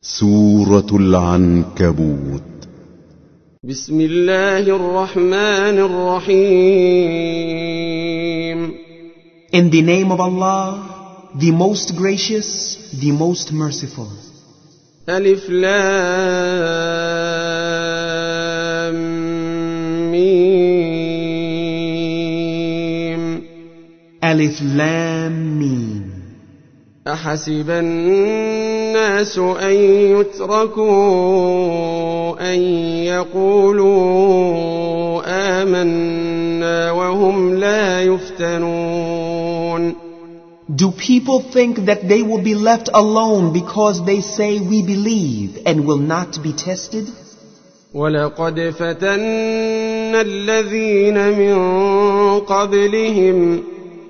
سورة العنكبوت. بسم الله الرحمن الرحيم. In the name of Allah, the most gracious, the most merciful. ألف لام ميم. Alif Lam Mim. أحسب الناس أن يتركوا أن يقولوا آمنا وهم لا يفتنون. Do people think that they will be left alone because they say we believe and will not be tested? ولقد فتنا الذين من قبلهم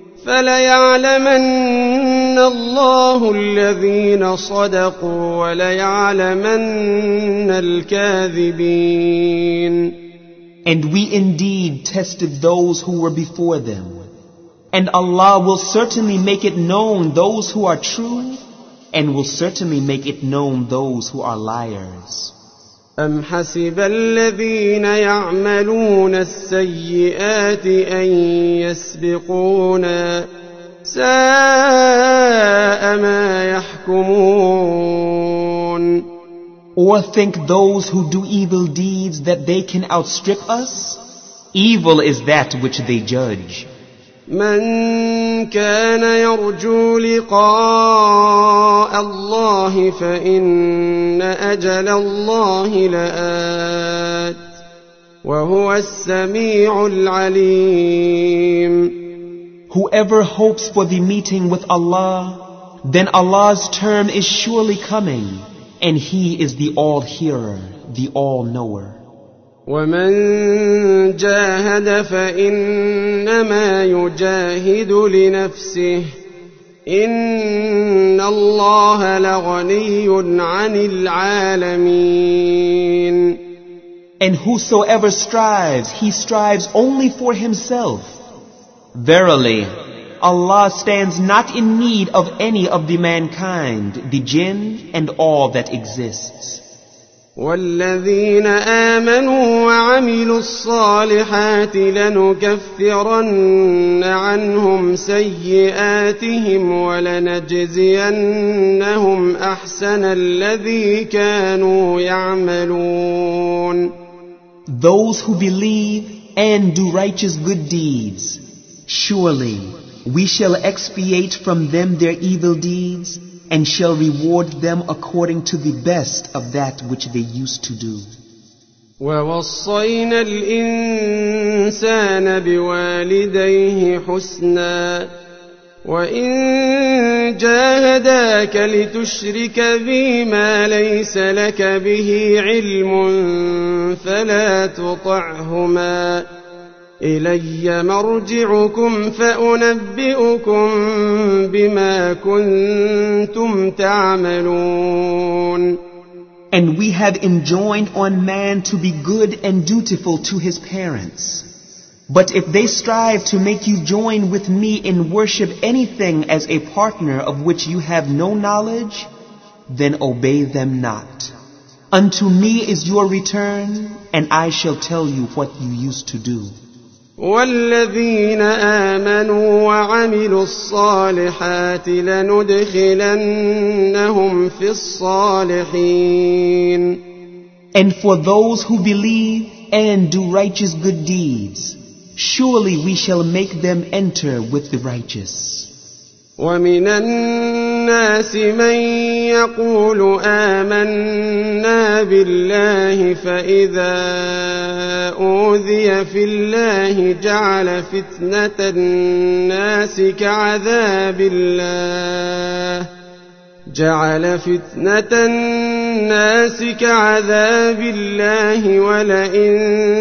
فليعلمن الله الذين صدقوا وليعلمن الكاذبين. And we indeed tested those who were before them, and Allah will certainly make it known those who are true, and will certainly make it known those who are liars. أم حسب الذين يعملون السيئات أن يسبقونا ساء ما يحكمون. Or think those who do evil deeds that they can outstrip us? Evil is that which they judge. من كان يرجو لقاء الله فإن أجل الله لآت وهو السميع العليم. Whoever hopes for the meeting with Allah, then Allah's term is surely coming, and He is the all-hearer, the all-knower. ومن جاهد فإنما يجاهد لنفسه إن الله لغني عن العالمين. And whosoever strives, he strives only for himself. Verily, Allah stands not in need of any of the mankind, the jinn, and all that exists. والذين آمنوا وعملوا الصالحات لنكفرن عنهم سيئاتهم ولنجزينهم أحسن الذي كانوا يعملون. Those who believe and do righteous good deeds, surely we shall expiate from them their evil deeds, and shall reward them according to the best of that which they used to do. ووصينا الإنسان بوالديه حسنا وإن جاهداك لتشرك بي ما ليس لك به علم فلا تطعهما إلي مرجعكم فأنبئكم بما كنتم تعملون. And we have enjoined on man to be good and dutiful to his parents. But if they strive to make you join with me in worship anything as a partner of which you have no knowledge, then obey them not. Unto me is your return, and I shall tell you what you used to do. والذين آمنوا وعملوا الصالحات لندخلنهم في الصالحين. And for those who believe and do righteous good deeds, surely we shall make them enter with the righteous. ومن الناس من يقول آمنا بالله فإذا أوذي في الله جعل فتنة الناس كعذاب الله ولئن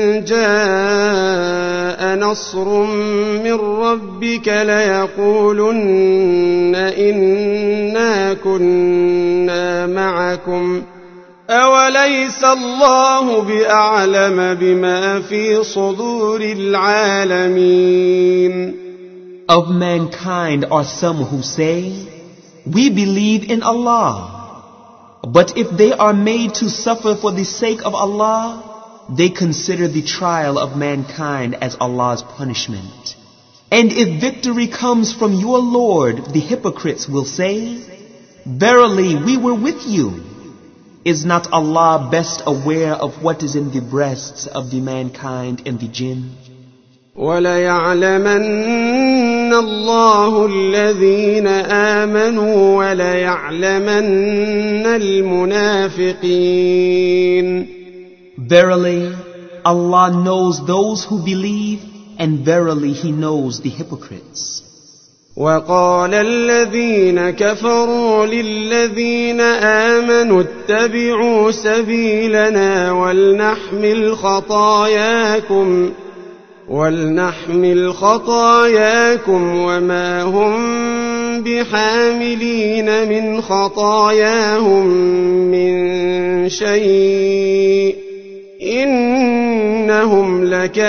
جاء نصر من ربك ليقولن إنا كنا معكم أوليس الله بأعلم بما في صدور العالمين. Of mankind are some who say, we believe in Allah. But if they are made to suffer for the sake of Allah, they consider the trial of mankind as Allah's punishment. And if victory comes from your Lord, the hypocrites will say, Verily, we were with you. Is not Allah best aware of what is in the breasts of the mankind and the jinn? وَلَيَعْلَمَنَّ اللَّهُ الَّذِينَ آمَنُوا وَلَيَعْلَمَنَّ الْمُنَافِقِينَ. Verily, Allah knows those who believe, and verily He knows the hypocrites. وَقَالَ الَّذِينَ كَفَرُوا لِلَّذِينَ آمَنُوا اتَّبِعُوا سَبِيلَنَا وَلْنَحْمِلْ خَطَايَاكُمْ وَمَا هُمْ بِحَامِلِينَ مِنْ خَطَايَاهُمْ مِنْ شَيْءٍ إِنَّهُمْ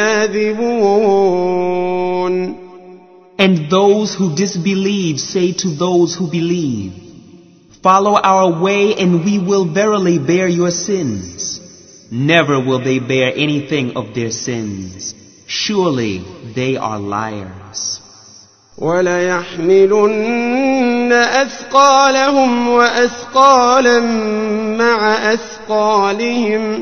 لَكَاذِبُونَ. And those who disbelieve say to those who believe, Follow our way and we will verily bear your sins. Never will they bear anything of their sins. Surely they are liars. وَلَيَحْمِلُنَّ أَثْقَالَهُمْ وَأَثْقَالًا مَعَ أَثْقَالِهِمْ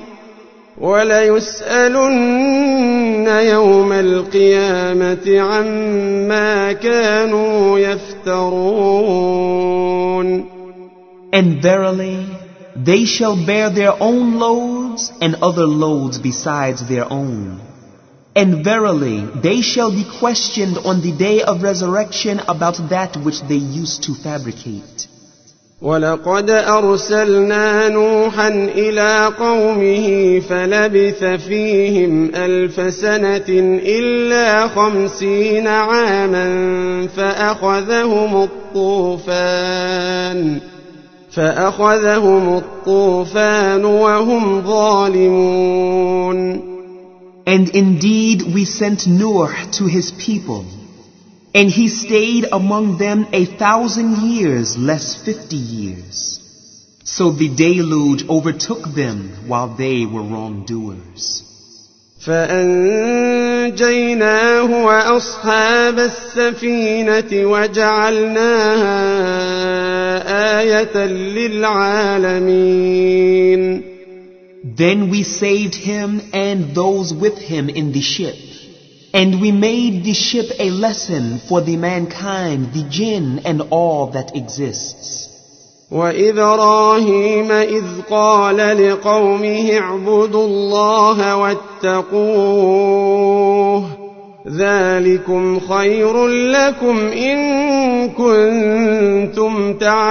وَلَيُسْأَلُنَّ يَوْمَ الْقِيَامَةِ عَمَّا كَانُوا يَفْتَرُونَ. And verily, they shall bear their own loads and other loads besides their own. And verily, they shall be questioned on the day of resurrection about that which they used to fabricate. وَلَقَدْ أَرْسَلْنَا نُوحًا إِلَىٰ قَوْمِهِ فَلَبِثَ فِيهِمْ 1000 سَنَةٍ إِلَّا 50 عَامًا فَأَخَذَهُمُ الطُّوفَانُ وَهُمْ ظَالِمُونَ. And indeed we sent Nuh to his people, and he stayed among them 1,000 years less 50 years. So the deluge overtook them while they were wrongdoers. فَأَنْجَيْنَاهُ وَأَصْحَابَ السَّفِينَةِ وَجَعَلْنَاهَا آيَةً لِلْعَالَمِينَ. Then we saved him and those with him in the ship. And we made the ship a lesson for the mankind, the jinn, and all that exists. وَإِبْرَاهِيمَ إِذْ قَالَ لِقَوْمِهِ اعْبُدُوا اللَّهَ وَاتَّقُوهُ ذَلِكُمْ خَيْرٌ لَكُمْ إِن كُنتُمْ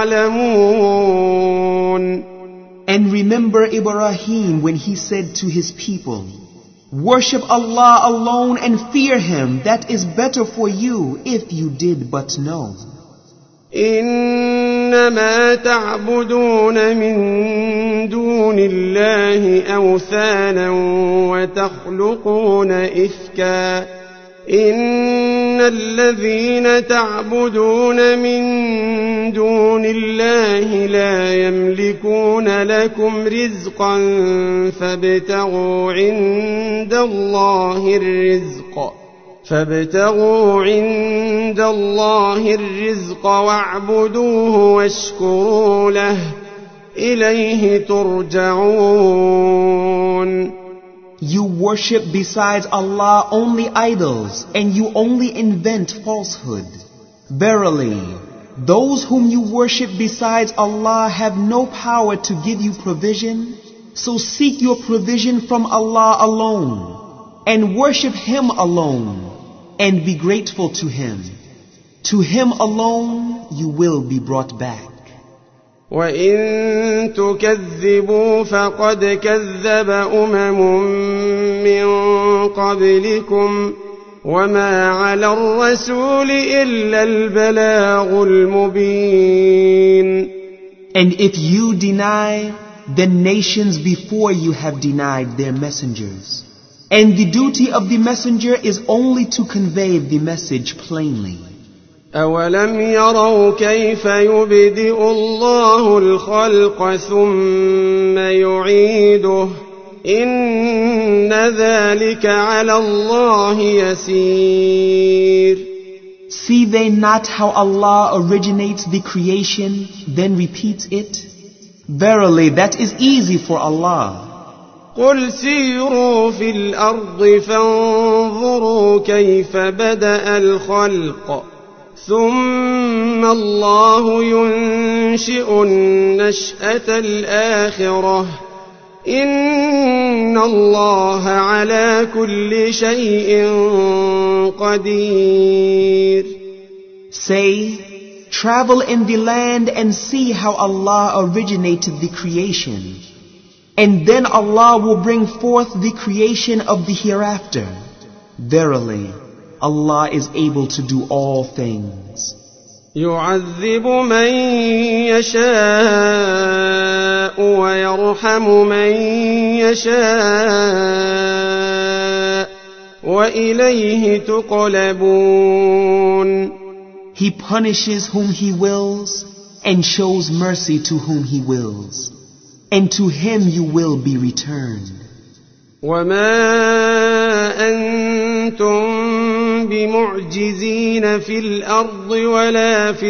تَعْلَمُونَ. And remember Ibrahim when he said to his people, Worship Allah alone and fear Him. That is better for you if you did but know. إنما تعبدون من دون الله أوثانا وتخلقون إفكا إن الذين تعبدون من دون الله لا يملكون لكم رزقا فابتغوا عند الله الرزق واعبدوه واشكروا له إليه ترجعون. You worship besides Allah only idols, and you only invent falsehood. Verily, those whom you worship besides Allah have no power to give you provision, so seek your provision from Allah alone, and worship Him alone, and be grateful to Him. To Him alone you will be brought back. وَإِن تُكَذِّبُوا فَقَدْ كَذَّبَ مِن قَبْلِكُمْ وَمَا عَلَى الرَّسُولِ إِلَّا الْبَلَاغُ الْمُبِينُ. And if you deny, then nations before you have denied their messengers. And the duty of the messenger is only to convey the message plainly. أولم يروا كيف يبدئ الله الخلق ثم يعيده إن ذلك على الله يسير. See they not how Allah originates the creation, then repeats it? Verily, that is easy for Allah. قل سيروا في الأرض فانظروا كيف بدأ الخلق ثم الله ينشئ النشأة الآخرة إن الله على كل شيء قدير. Say, travel in the land and see how Allah originated the creation. And then Allah will bring forth the creation of the hereafter. Verily, Allah is able to do all things. يعذب من يشاء ويرحم من يشاء وإليه تقلبون. He punishes whom He wills and shows mercy to whom He wills. And to Him you will be returned. وما أنتم بمعجزين في الأرض ولا في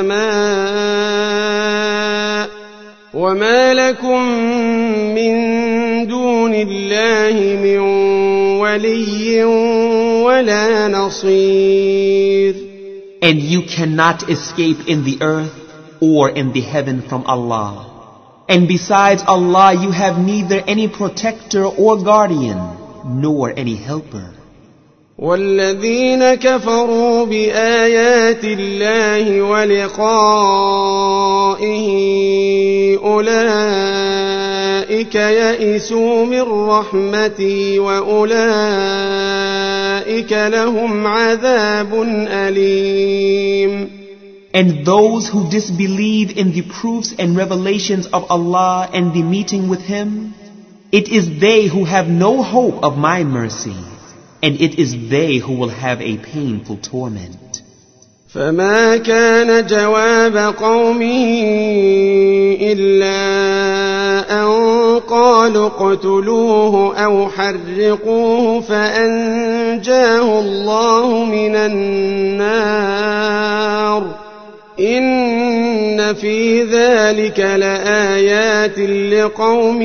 السماء وما لكم من دون الله من ولي ولا نصير. And you cannot escape in the earth or in the heaven from Allah. And besides Allah, you have neither any protector or guardian, nor any helper. والذين كفروا بآيات الله ولقائه أولئك يئسوا من رحمتي وأولئك لهم عذاب أليم. And those who disbelieve in the proofs and revelations of Allah and the meeting with Him, it is they who have no hope of my mercy, and it is they who will have a painful torment. فما كان جواب قومه إلا أن قالوا اقتلوه أو حرقوه فأنجاه الله من النار إن في ذلك لآيات لقوم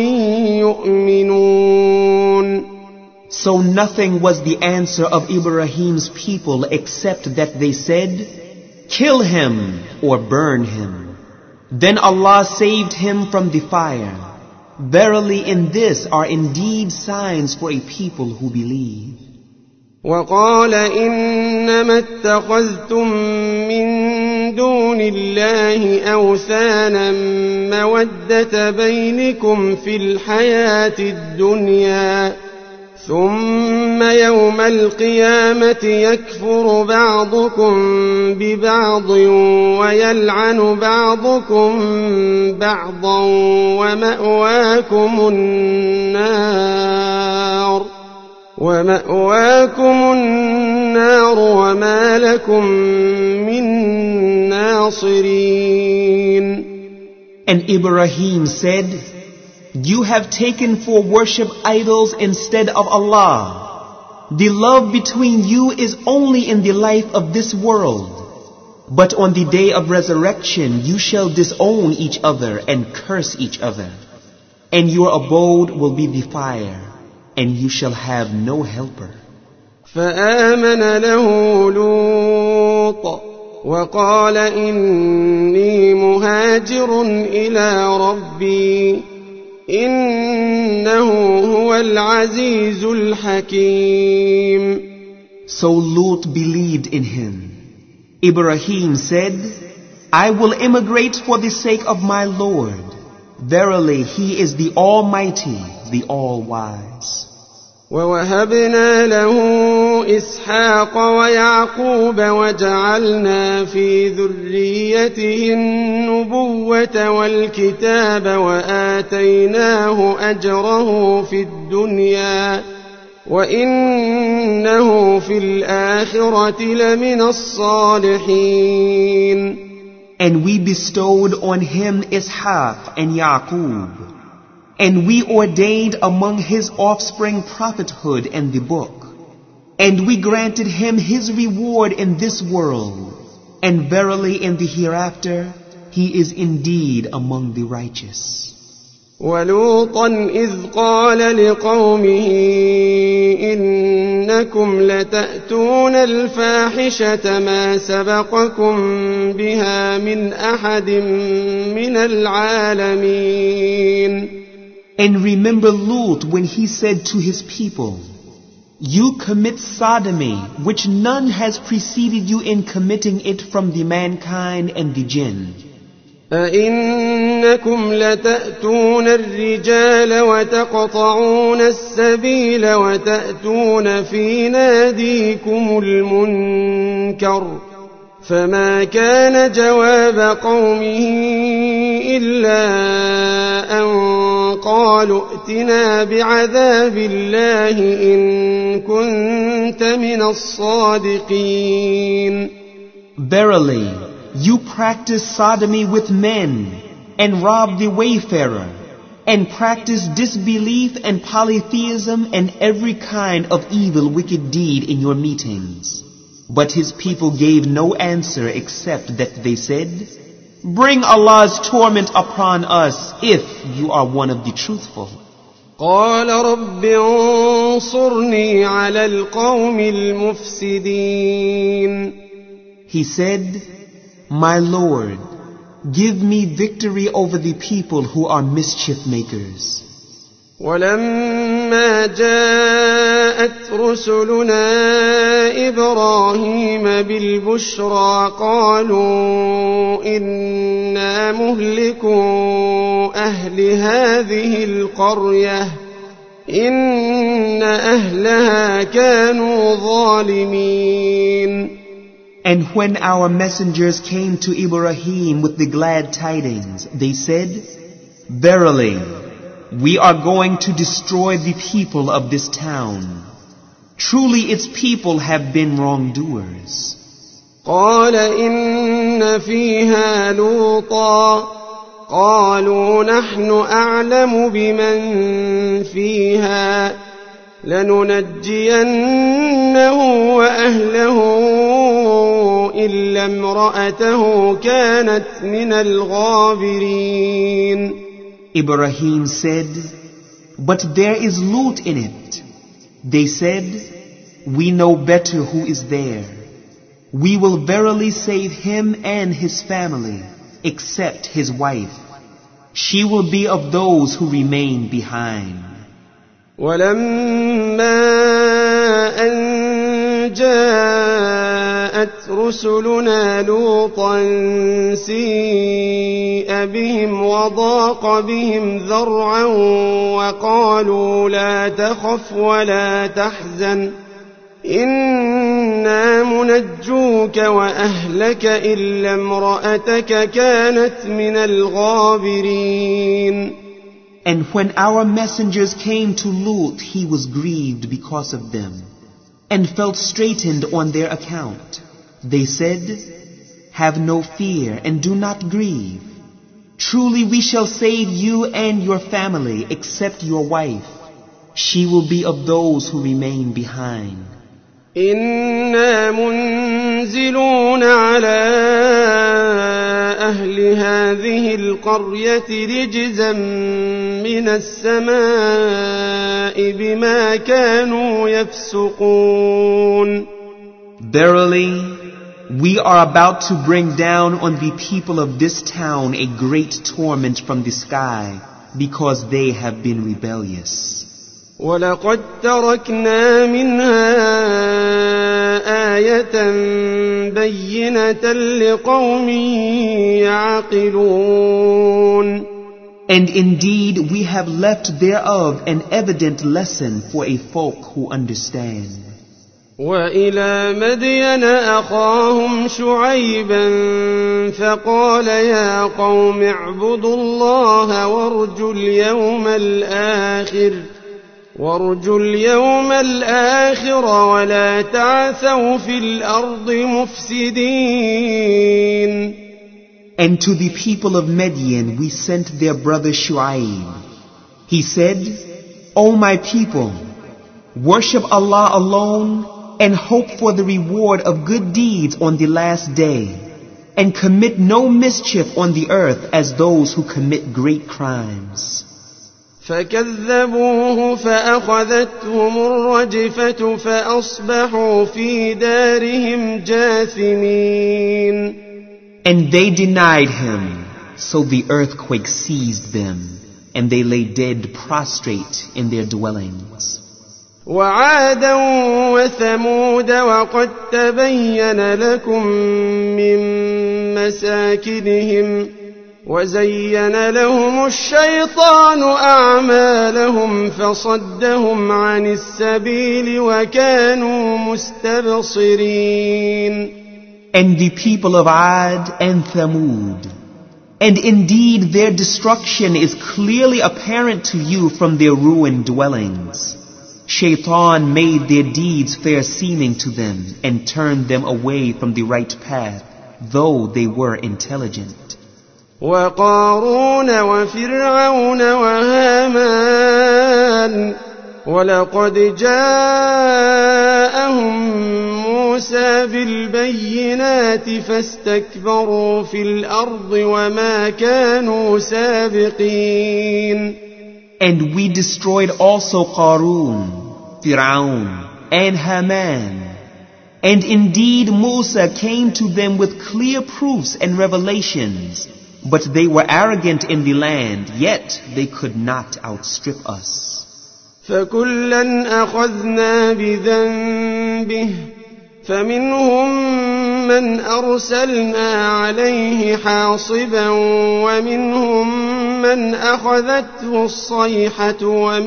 يؤمنون. So nothing was the answer of Ibrahim's people except that they said, "Kill him or burn him." Then Allah saved him from the fire. Verily in this are indeed signs for a people who believe. وقال إنما اتخذتم من دون الله أوثانا مودة بينكم في الحياة الدنيا ثم يوم القيامة يكفر بعضكم ببعض ويلعن بعضكم بعضا ومأواكم النار وما لكم من ناصرين. And Ibrahim said, "You have taken for worship idols instead of Allah. The love between you is only in the life of this world. But on the day of resurrection you shall disown each other and curse each other. And your abode will be the fire, and you shall have no helper." فآمن له لوط وقال إني مهاجر إلى ربي إنه هو العزيز الحكيم. So Lut believed in him. Ibrahim said, "I will immigrate for the sake of my Lord. Verily He is the Almighty, the All-Wise." ووهبنا له إسحاق ويعقوب وجعلنا في ذريته النبوة والكتاب وآتيناه أجره في الدنيا وإنه في الآخرة لمن الصالحين. And we bestowed on him Ishaq and Yaqub. And we ordained among his offspring prophethood and the book. And we granted him his reward in this world. And verily in the hereafter, he is indeed among the righteous. ولوطا إذ قال لقومه إنكم لتأتون الفاحشة ما سبقكم بها من أحد من العالمين. And remember Lut when he said to his people, you commit sodomy, which none has preceded you in committing it from the mankind and the jinn. أئنكم لتأتون الرجال وتقطعون السبيل وتأتون في ناديكم المنكر. فما كان جواب قومه إلا أن قالوا ائتنا بعذاب الله إن كنت من الصادقين. Verily, you practice sodomy with men, and rob the wayfarer, and practice disbelief and polytheism and every kind of evil wicked deed in your meetings. But his people gave no answer except that they said, bring Allah's torment upon us if you are one of the truthful. قال رب انصرني على القوم المفسدين. He said, my Lord, give me victory over the people who are mischief makers. ولما جاءت رسلنا إبراهيم بالبشرى قالوا إنا مهلكو أهل هذه القرية إن أهلها كانوا ظالمين. And when our messengers came to Ibrahim with the glad tidings, they said, verily, we are going to destroy the people of this town. Truly its people have been wrongdoers. قال إن فيها لوطا قالوا نحن أعلم بمن فيها لننجينه وأهله إلا امرأته كانت من الغابرين. Ibrahim said, but there is Lut in it. They said, we know better who is there. We will verily save him and his family, except his wife. She will be of those who remain behind. ولما أن جاءت رسلنا لوطا سيء بهم وضاق بهم ذرعا وقالوا لا تخف ولا تحزن إنا منجوك وأهلك إلا امرأتك كانت من الغابرين. And when our messengers came to Lut, he was grieved because of them, and felt straitened on their account. They said, have no fear and do not grieve. Truly we shall save you and your family, except your wife. She will be of those who remain behind. إنا منزلون على أهل هذه القرية رجزا من السماء بما كانوا يفسقون. Verily, we are about to bring down on the people of this town a great torment from the sky because they have been rebellious. ولقد تركنا منها آية بينة لقوم يعقلون. And indeed we have left thereof an evident lesson for a folk who understand. وإلى مدين أخاهم شعيبا فقال يا قوم اعبدوا الله وارجوا اليوم الآخر وارجوا اليوم الآخر ولا تعثوا في الأرض مفسدين. And to the people of Midian we sent their brother Shu'aib. He said, O my people, worship Allah alone and hope for the reward of good deeds on the last day, and commit no mischief on the earth as those who commit great crimes. فكذبوه فأخذتهم الرجفة فأصبحوا في دارهم جاثمين. And they denied him, so the earthquake seized them, and they lay dead prostrate in their dwellings. وعادا وثمود وقد تبين لكم من مساكنهم وزين لهم الشيطان أعمالهم فصدهم عن السبيل وكانوا مستبصرين. And the people of Ad and Thamud, and indeed their destruction is clearly apparent to you from their ruined dwellings. Shaitan made their deeds fair seeming to them and turned them away from the right path, though they were intelligent. وقارون وفرعون وهامان ولقد جاءهم موسى بالبينات فاستكبروا في الأرض وما كانوا سابقين. And we destroyed also Qarun, Fir'aun, and Haman. And indeed Musa came to them with clear proofs and revelations, but they were arrogant in the land, yet they could not outstrip us. فكلا أخذنا بذنبه فمنهم من أرسلنا عليه حاصبا ومنهم من أخذته الصيحة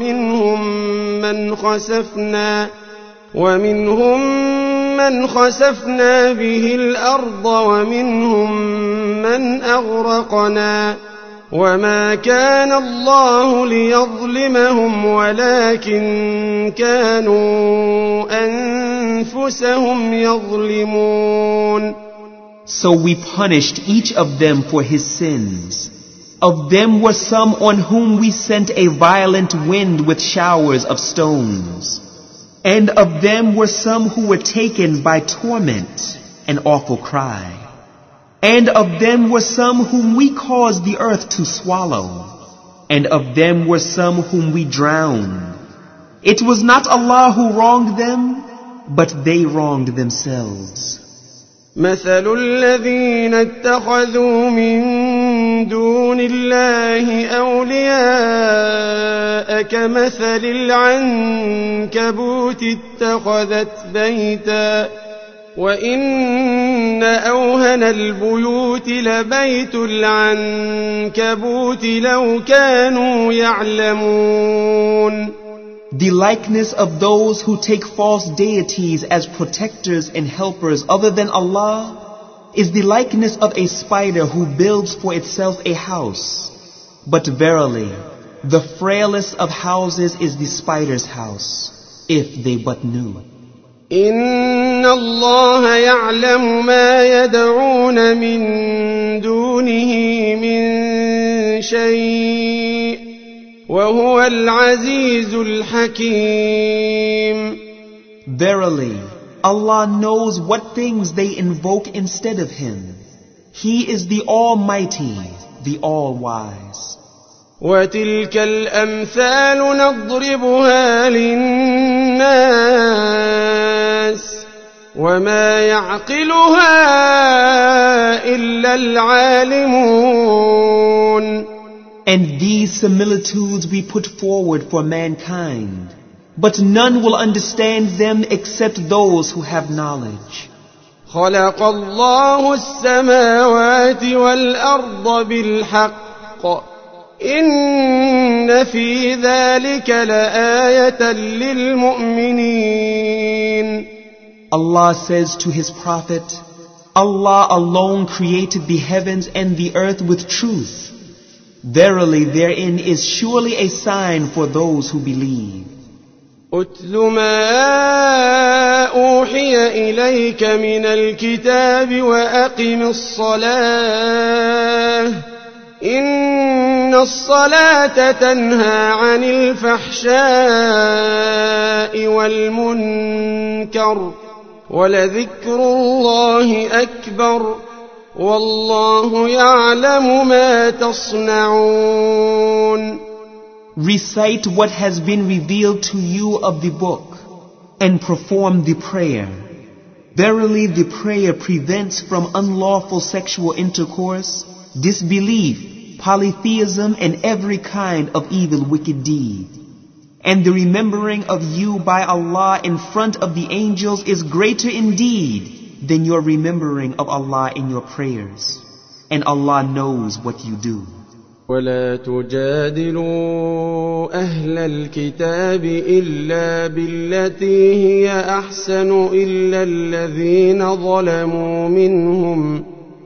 ومنهم من خسفنا به الأرض ومنهم من أغرقنا وما كان الله ليظلمهم ولكن كانوا أنفسهم يظلمون. So we punished each of them for his sins. Of them were some on whom we sent a violent wind with showers of stones. And of them were some who were taken by torment, an awful cry. And of them were some whom we caused the earth to swallow. And of them were some whom we drowned. It was not Allah who wronged them, but they wronged themselves. مثل الذين اتخذوا من دون الله أولياء كمثل العنكبوت اتخذت بيتا وإن أوهن البيوت لبيت العنكبوت لو كانوا يعلمون. The likeness of those who take false deities as protectors and helpers other than Allah is the likeness of a spider who builds for itself a house. But verily, the frailest of houses is the spider's house, if they but knew. إن الله يعلم ما يدعون من دونه من شيء وهو العزيز الحكيم. Verily, Allah knows what things they invoke instead of Him. He is the Almighty, the All-Wise. وتلك الأمثال نضربها للناس وما يعقلها إلا العالمون. And these similitudes we put forward for mankind, but none will understand them except those who have knowledge. خلق الله السماوات والأرض بالحق إن في ذلك لآية للمؤمنين. Allah says to His Prophet, Allah alone created the heavens and the earth with truth. Verily therein is surely a sign for those who believe. أتل ما أوحي إليك من الكتاب وأقم الصلاة إن الصلاة تنهى عن الفحشاء والمنكر ولذكر الله أكبر والله يعلم ما تصنعون. Recite what has been revealed to you of the book and perform the prayer. Verily the prayer prevents from unlawful sexual intercourse, disbelief, polytheism and every kind of evil wicked deed. And the remembering of you by Allah in front of the angels is greater indeed than your remembering of Allah in your prayers. And Allah knows what you do. ولا تجادلوا أهل الكتاب إلا بالتي هي أحسن إلا الذين ظلموا منهم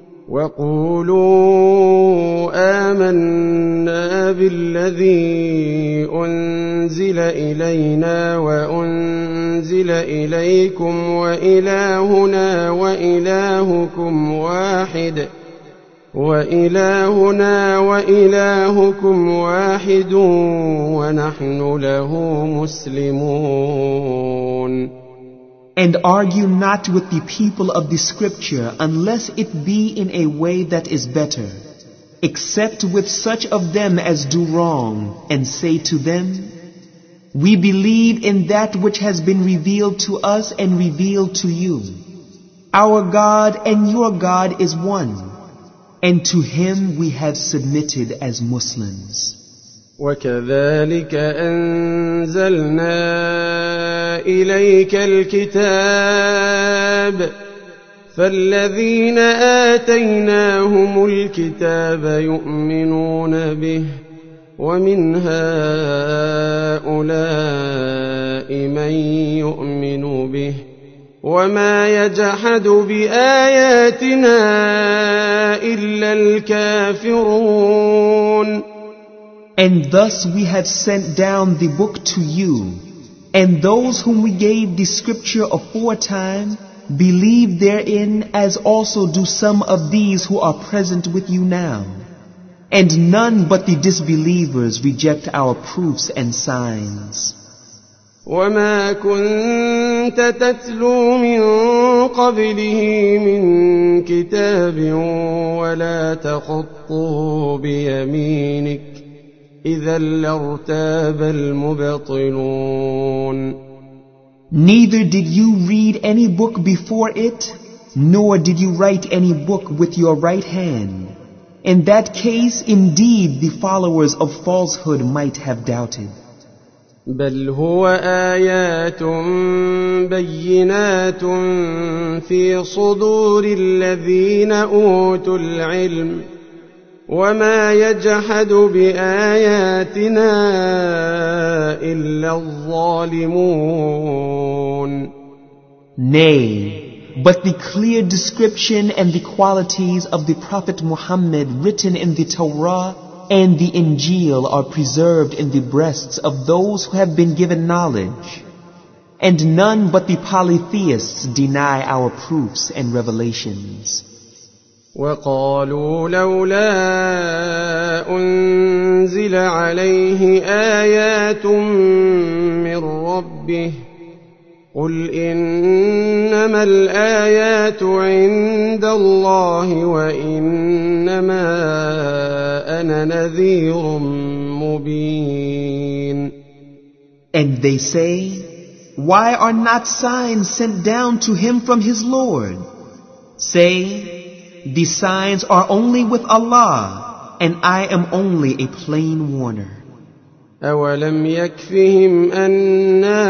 وقولوا آمنا بالذي أنزل إلينا وأنزل إليكم وإلهنا وإلهكم واحد ونحن له مسلمون. And argue not with the people of the scripture unless it be in a way that is better, except with such of them as do wrong, and say to them, we believe in that which has been revealed to us and revealed to you. Our God and your God is one, and to him we have submitted as Muslims. وكذلك أنزلنا إليك الكتاب فالذين آتيناهم الكتاب يؤمنون به ومن هؤلاء من يؤمن به وما يجحد بآياتنا إلا الكافرون. And thus we have sent down the book to you, and those whom we gave the scripture aforetime believe therein, as also do some of these who are present with you now. And none but the disbelievers reject our proofs and signs. وما كنت تتلو من قبله من كتاب ولا تخطه بيمينك إذا لارتاب المبطلون. Neither did you read any book before it, nor did you write any book with your right hand. In that case, indeed, the followers of falsehood might have doubted. بل هو آيات بينات في صدور الذين أوتوا العلم وما يجحد بآياتنا إلا الظالمون. Nay, but the clear description and the qualities of the Prophet Muhammad written in the Torah and the Injil are preserved in the breasts of those who have been given knowledge. And none but the polytheists deny our proofs and revelations. وقالوا لولا أنزل عليه آيات من ربه قل إنما الآيات عند الله وإنما أنا نذير مبين. And they say, why are not signs sent down to him from his Lord? Say, the signs are only with Allah, and I am only a plain warner. أولم يكفهم أنا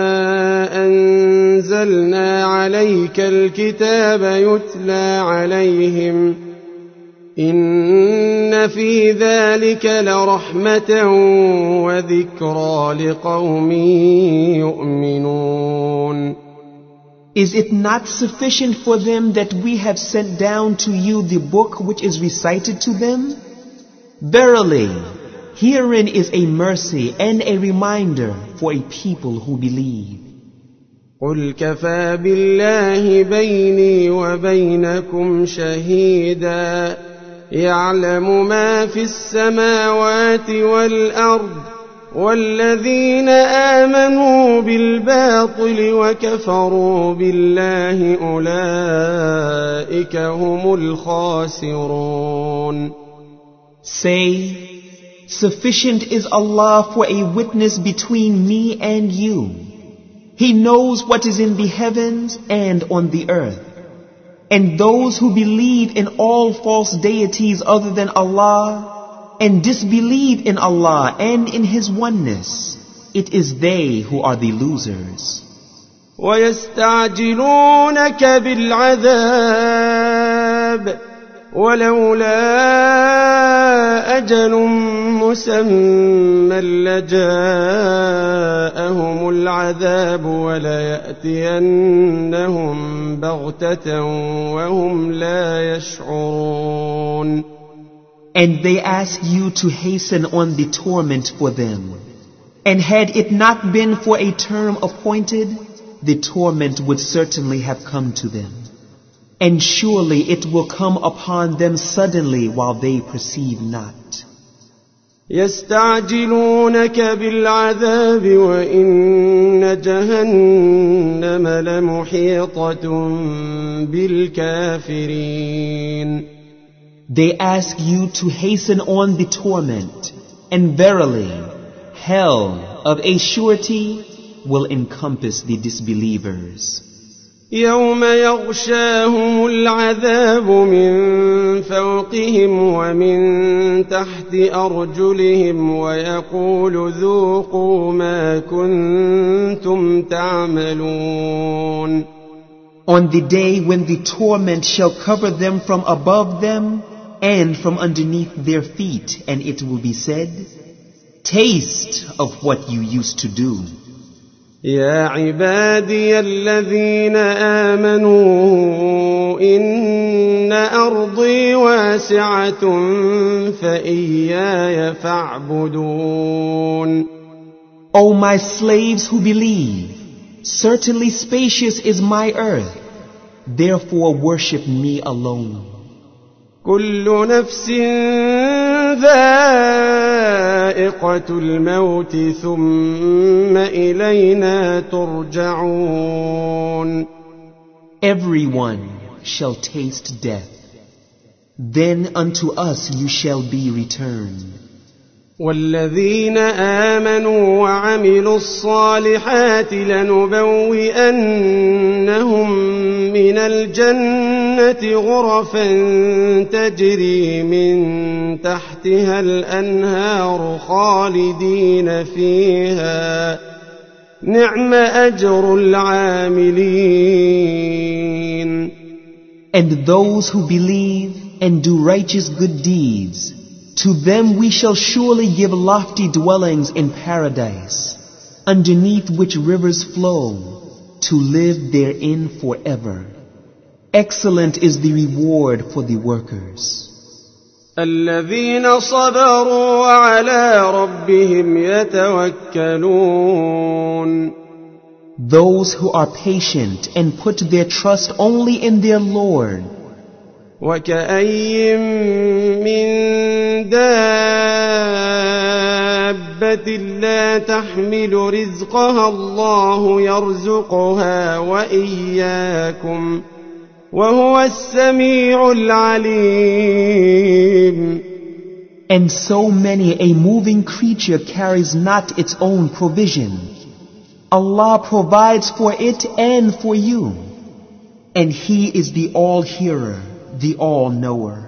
أنزلنا عليك الكتاب يتلى عليهم إن في ذلك لرحمة وذكرى لقوم يؤمنون. Is it not sufficient for them that we have sent down to you the book which is recited to them? Verily, Herein is a mercy and a reminder for a people who believe. قل كفى بالله بيني وبينكم شهيدا يعلم ما في السماوات والأرض والذين آمنوا بالباطل وكفروا بالله أولئك هم الخاسرون. Say, sufficient is Allah for a witness between me and you. He knows what is in the heavens and on the earth. And those who believe in all false deities other than Allah and disbelieve in Allah and in His oneness, it is they who are the losers. ويستعجلونك بالعذاب ولولا أجل مسمى لجاءهم العذاب وليأتينهم بغتة وهم لا يشعرون. And they ask you to hasten on the torment for them. And had it not been for a term appointed, the torment would certainly have come to them. And surely it will come upon them suddenly while they perceive not. يستعجلونك بالعذاب وإن جهنم لمحيطة بالكافرين. They ask you to hasten on the torment, and verily, hell of a surety will encompass the disbelievers. يوم يغشاهم العذاب من فوقهم ومن تحت أرجلهم ويقول ذوقوا ما كنتم تعملون. On the day when the torment shall cover them from above them and from underneath their feet, and it will be said, taste of what you used to do. يا عبادي الذين آمنوا إن أرضي واسعة فإياي فاعبدون. O my slaves who believe, certainly spacious is my earth, therefore worship me alone. كل نفس ذائقة الموت ثم إلينا ترجعون. Everyone shall taste death. Then unto us you shall be returned. والذين آمنوا وعملوا الصالحات لنبوئنهم من الجنة غرفا تجري من تحتها الأنهار خالدين فيها نعم أجر العاملين. And those who believe and do righteous good deeds, to them we shall surely give lofty dwellings in paradise, underneath which rivers flow, to live therein forever. Excellent is the reward for the workers. الذين صبروا وعلى ربهم يتوكلون. Those who are patient and put their trust only in their Lord. وكأي من دابة لا تحمل رزقها الله يرزقها وإياكم وهو السميع العليم. And so many a moving creature carries not its own provision. Allah provides for it and for you. And He is the all-hearer, the all-knower.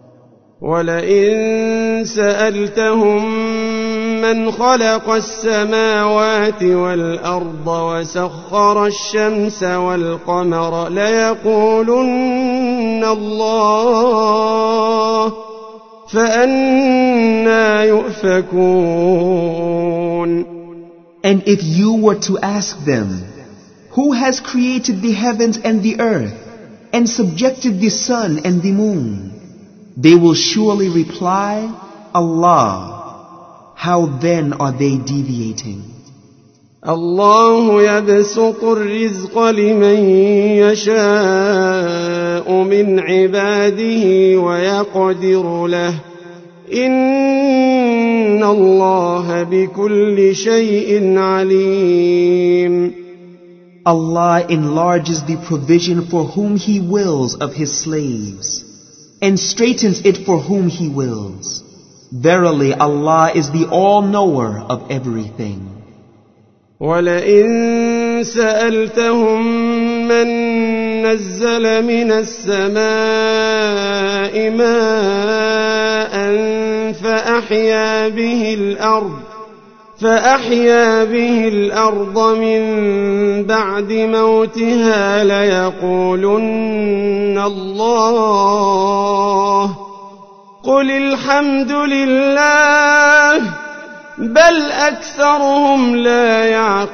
وَلَئِن سَأَلْتَهُم مَّنْ خَلَقَ السَّمَاوَاتِ وَالْأَرْضَ وَسَخَّرَ الشَّمْسَ وَالْقَمَرَ لَيَقُولُنَّ اللَّهُ فَأَنَّىٰ يُؤْفَكُونَ. And if you were to ask them, who has created the heavens and the earth, and subjected the sun and the moon, they will surely reply, Allah. how then are they deviating? الله يبسط الرزق لمن يشاء من عباده ويقدر له إن الله بكل شيء عليم. Allah enlarges the provision for whom He wills of His slaves, and straightens it for whom He wills. Verily, Allah is the all-knower of everything. وَلَئِن سَأَلْتَهُم مَّن نَّزَّلَ مِنَ السَّمَاءِ مَاءً فأحيا به الأرض من بعد موتها ليقولن الله قل الحمد لله بل أكثرهم لا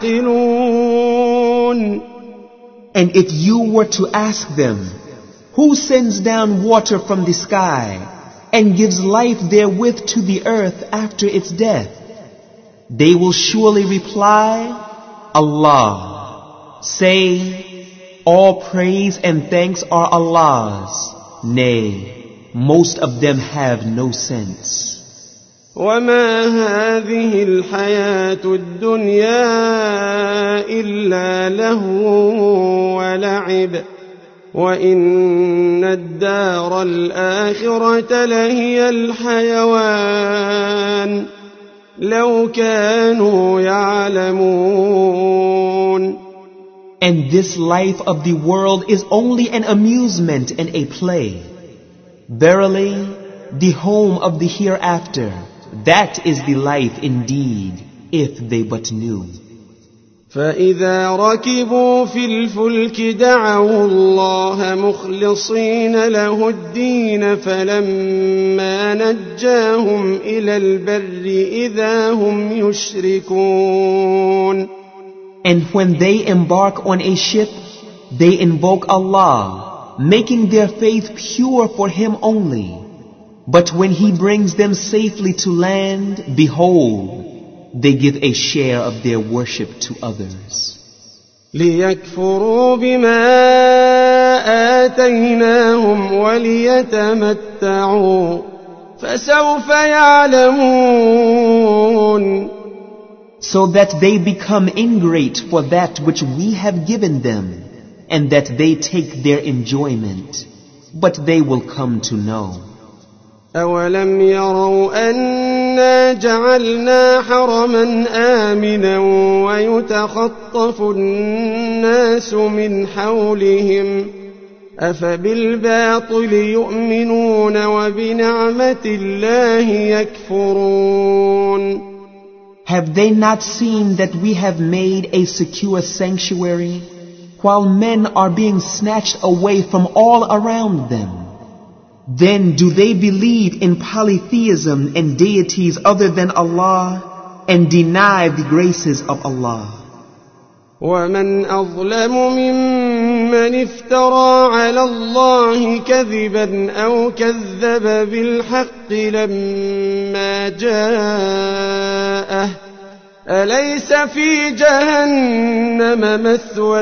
يعقلون. And if you were to ask them, who sends down water from the sky and gives life therewith to the earth after its death, they will surely reply, Allah. Say, all praise and thanks are Allah's. Nay, most of them have no sense. وما هذه الحياة الدنيا إلا لهو ولعب وإن الدار الآخرة لهي الحيوان لو كانوا يعلمون. And this life of the world is only an amusement and a play. Verily, the home of the hereafter, that is the life indeed, if they but knew. فإذا ركبوا في الفلك دعوا الله مخلصين له الدين فلما نجاهم إلى البر إذا هم يشركون. And when they embark on a ship, they invoke Allah, making their faith pure for Him only. But when He brings them safely to land, behold, they give a share of their worship to others. ليكفروا بما آتيناهم وليتمتعوا فسوف يعلمون. So that they become ingrate for that which we have given them, and that they take their enjoyment, but they will come to know. أولم يروا أنا جعلنا حرما آمنا ويتخطف الناس من حولهم أفبالباطل يؤمنون وبنعمة الله يكفرون. Have they not seen that we have made a secure sanctuary, while men are being snatched away from all around them? Then do they believe in polytheism and deities other than Allah, and deny the graces of Allah? ومن أظلم ممن افترى على الله كذبا أو كذب بالحق لما جاءه أليس في جهنم مثوى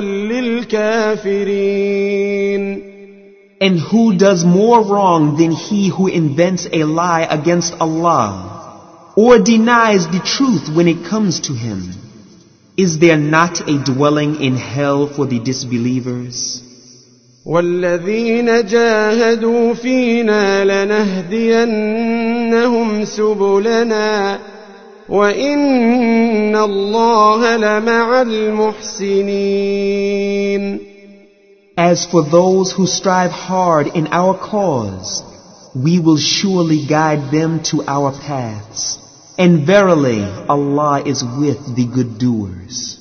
للكافرين. And who does more wrong than he who invents a lie against Allah, or denies the truth when it comes to him? Is there not a dwelling in hell for the disbelievers? والذين جاهدوا فينا لنهدينهم سبلنا وإن الله لمع المحسنين. As for those who strive hard in our cause, we will surely guide them to our paths. And verily, Allah is with the good doers.